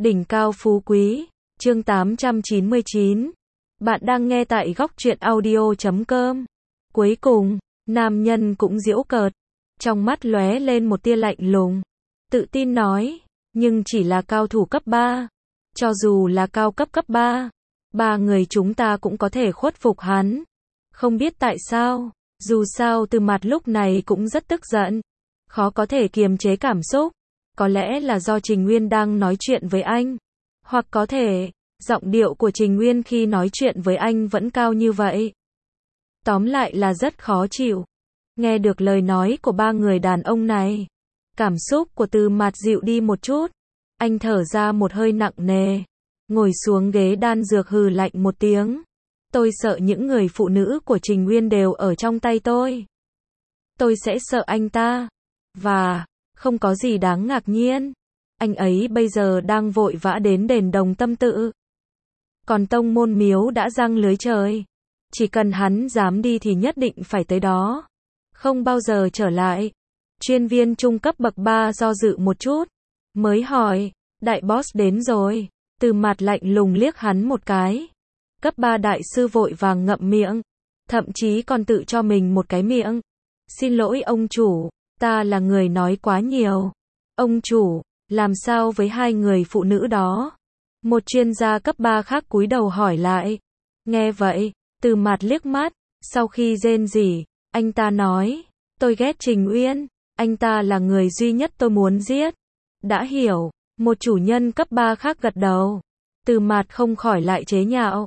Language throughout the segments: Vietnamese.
Đỉnh cao phú quý, chương 899. Bạn đang nghe tại góc truyện audio.com. Cuối cùng, nam nhân cũng giễu cợt, trong mắt lóe lên một tia lạnh lùng, tự tin nói, nhưng chỉ là cao thủ cấp 3. Cho dù là cao cấp cấp 3, ba người chúng ta cũng có thể khuất phục hắn. Không biết tại sao, dù sao Từ Mạt lúc này cũng rất tức giận, khó có thể kiềm chế cảm xúc. Có lẽ là do Trình Nguyên đang nói chuyện với anh, hoặc có thể, giọng điệu của Trình Nguyên khi nói chuyện với anh vẫn cao như vậy. Tóm lại là rất khó chịu. Nghe được lời nói của ba người đàn ông này, cảm xúc của Từ Mạt dịu đi một chút. Anh thở ra một hơi nặng nề, ngồi xuống ghế đan dược hừ lạnh một tiếng. Tôi sợ những người phụ nữ của Trình Nguyên đều ở trong tay tôi. Tôi sẽ sợ anh ta. Và không có gì đáng ngạc nhiên. Anh ấy bây giờ đang vội vã đến đền Đồng Tâm Tự. Còn tông môn miếu đã giăng lưới trời. Chỉ cần hắn dám đi thì nhất định phải tới đó. Không bao giờ trở lại. Chuyên viên trung cấp bậc 3 do dự một chút, mới hỏi, đại boss đến rồi. Từ Mạt lạnh lùng liếc hắn một cái. Cấp 3 đại sư vội vàng ngậm miệng. Thậm chí còn tự cho mình một cái miệng. Xin lỗi ông chủ. Ta là người nói quá nhiều. Ông chủ, làm sao với hai người phụ nữ đó? Một chuyên gia cấp 3 khác cúi đầu hỏi lại. Nghe vậy, Từ Mạt liếc mắt, sau khi rên rỉ, anh ta nói, tôi ghét Trình Uyên, anh ta là người duy nhất tôi muốn giết. Đã hiểu, một chủ nhân cấp 3 khác gật đầu. Từ Mạt không khỏi lại chế nhạo.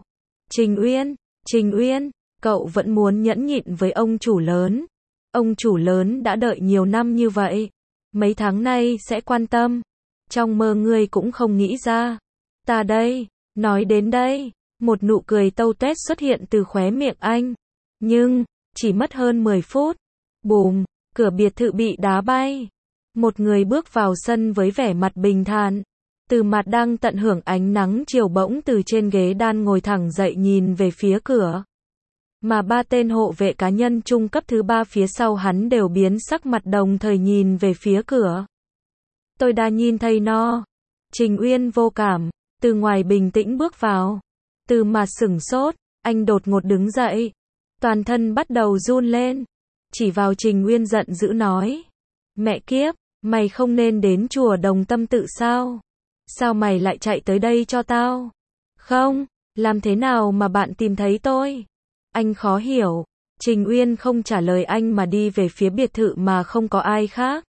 Trình Uyên, cậu vẫn muốn nhẫn nhịn với ông chủ lớn. Ông chủ lớn đã đợi nhiều năm như vậy, mấy tháng nay sẽ quan tâm. Trong mơ ngươi cũng không nghĩ ra. Ta đây, nói đến đây, một nụ cười tâu tuét xuất hiện từ khóe miệng anh. Nhưng, chỉ mất hơn 10 phút. Bùm, cửa biệt thự bị đá bay. Một người bước vào sân với vẻ mặt bình thản. Từ Mạt đang tận hưởng ánh nắng chiều bỗng từ trên ghế đan ngồi thẳng dậy nhìn về phía cửa. Mà ba tên hộ vệ cá nhân trung cấp thứ 3 phía sau hắn đều biến sắc mặt đồng thời nhìn về phía cửa. Tôi đã nhìn thấy nó. Trình Uyên vô cảm, từ ngoài bình tĩnh bước vào. Từ Mạt sửng sốt, anh đột ngột đứng dậy. Toàn thân bắt đầu run lên. Chỉ vào Trình Uyên giận dữ nói. Mẹ kiếp, mày không nên đến chùa Đồng Tâm Tự sao? Sao mày lại chạy tới đây cho tao? Không, làm thế nào mà bạn tìm thấy tôi? Anh khó hiểu. Trình Uyên không trả lời anh mà đi về phía biệt thự mà không có ai khác.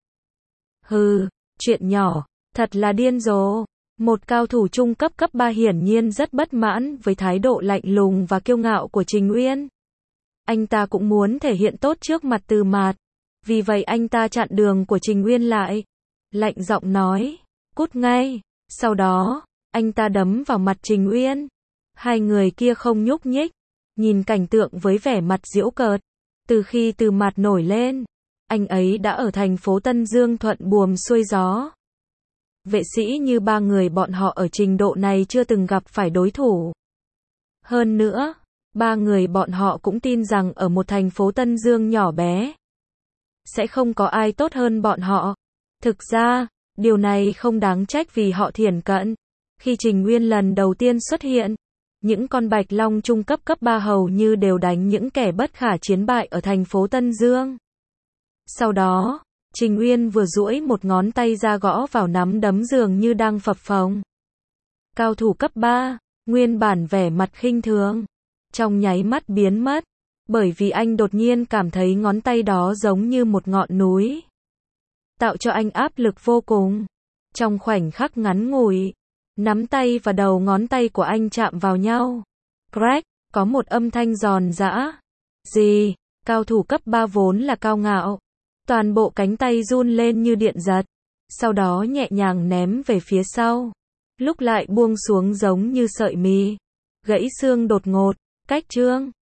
Hừ, chuyện nhỏ, thật là điên rồ. Một cao thủ trung cấp cấp 3 hiển nhiên rất bất mãn với thái độ lạnh lùng và kiêu ngạo của Trình Uyên. Anh ta cũng muốn thể hiện tốt trước mặt Từ Mạt. Vì vậy anh ta chặn đường của Trình Uyên lại. Lạnh giọng nói, cút ngay. Sau đó, anh ta đấm vào mặt Trình Uyên. Hai người kia không nhúc nhích. Nhìn cảnh tượng với vẻ mặt giễu cợt. Từ khi Từ Mạt nổi lên, anh ấy đã ở thành phố Tân Dương thuận buồm xuôi gió. Vệ sĩ như ba người bọn họ ở trình độ này chưa từng gặp phải đối thủ. Hơn nữa, ba người bọn họ cũng tin rằng ở một thành phố Tân Dương nhỏ bé, sẽ không có ai tốt hơn bọn họ. Thực ra, điều này không đáng trách vì họ thiển cận. Khi Trình Nguyên lần đầu tiên xuất hiện, những con bạch long trung cấp cấp 3 hầu như đều đánh những kẻ bất khả chiến bại ở thành phố Tân Dương. Sau đó, Trình Uyên vừa duỗi một ngón tay ra gõ vào nắm đấm dường như đang phập phồng. Cao thủ cấp 3, nguyên bản vẻ mặt khinh thường, trong nháy mắt biến mất, bởi vì anh đột nhiên cảm thấy ngón tay đó giống như một ngọn núi, tạo cho anh áp lực vô cùng. Trong khoảnh khắc ngắn ngủi, nắm tay và đầu ngón tay của anh chạm vào nhau. Crack, có một âm thanh giòn giã. Gì? Cao thủ cấp 3 vốn là cao ngạo. Toàn bộ cánh tay run lên như điện giật. Sau đó nhẹ nhàng ném về phía sau. Lúc lại buông xuống giống như sợi mì. Gãy xương đột ngột. Cách chương